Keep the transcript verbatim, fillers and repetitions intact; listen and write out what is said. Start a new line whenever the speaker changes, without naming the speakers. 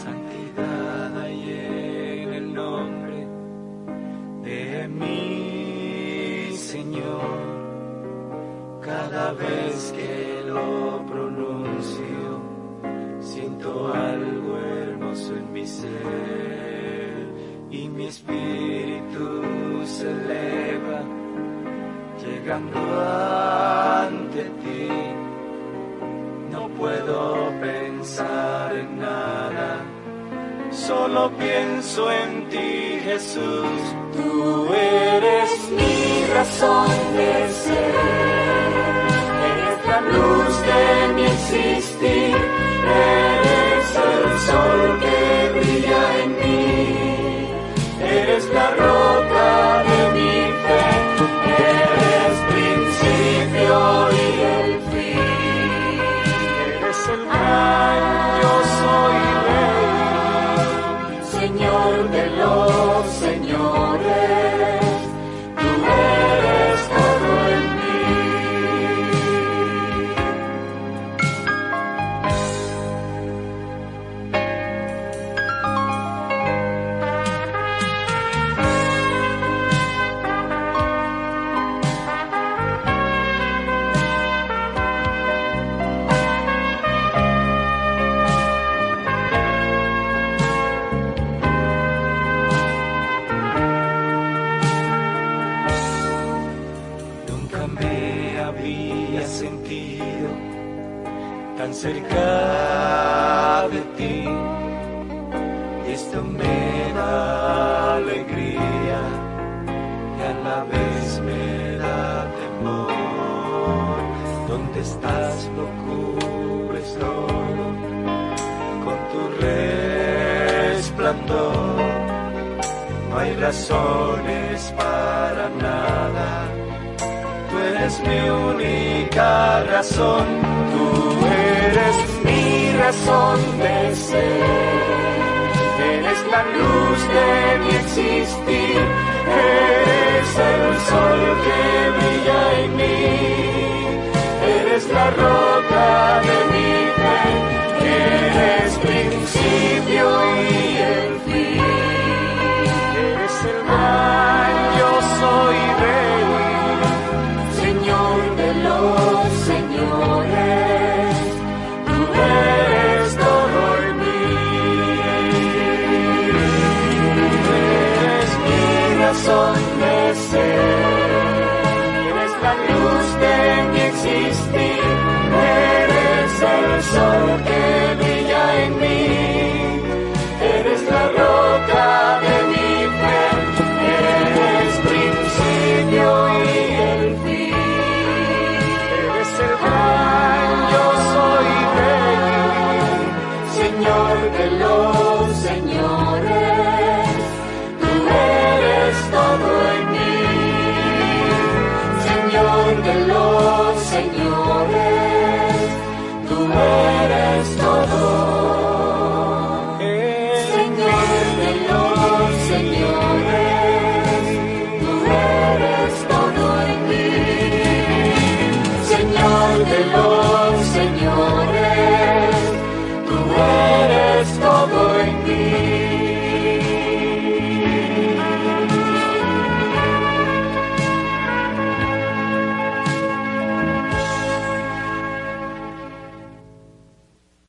Santidad hay en el nombre de mi Señor. Cada vez que lo pronuncio, siento algo hermoso en mi ser y mi espíritu se eleva, llegando ante ti. No puedo pensar en nada, solo pienso en ti, Jesús. Tú eres mi razón de ser, eres la luz de mi existir, eres el sol que brilla en mí, eres la roca de mi fe, eres principio y el fin, eres el gran yo soy rey, Señor de los señores, tú eres todo en cerca de ti, y esto me da alegría y a la vez me da temor. Donde estás lo cubres todo con tu resplandor, no hay razones para nada, tú eres mi única razón. Tú eres mi razón de ser, eres la luz de mi existir, eres el sol que brilla en mí, eres la roca de mi fe, eres principio y el fin, eres el gran yo soy rey, Señor de los señores. Eres todo en mí, eres mi razón de ser, eres la luz de mi existir, eres el sol que brilla en mí, eres la roca de mi fe, eres principio y el fin, eres el gran yo soy, Señor de los señores.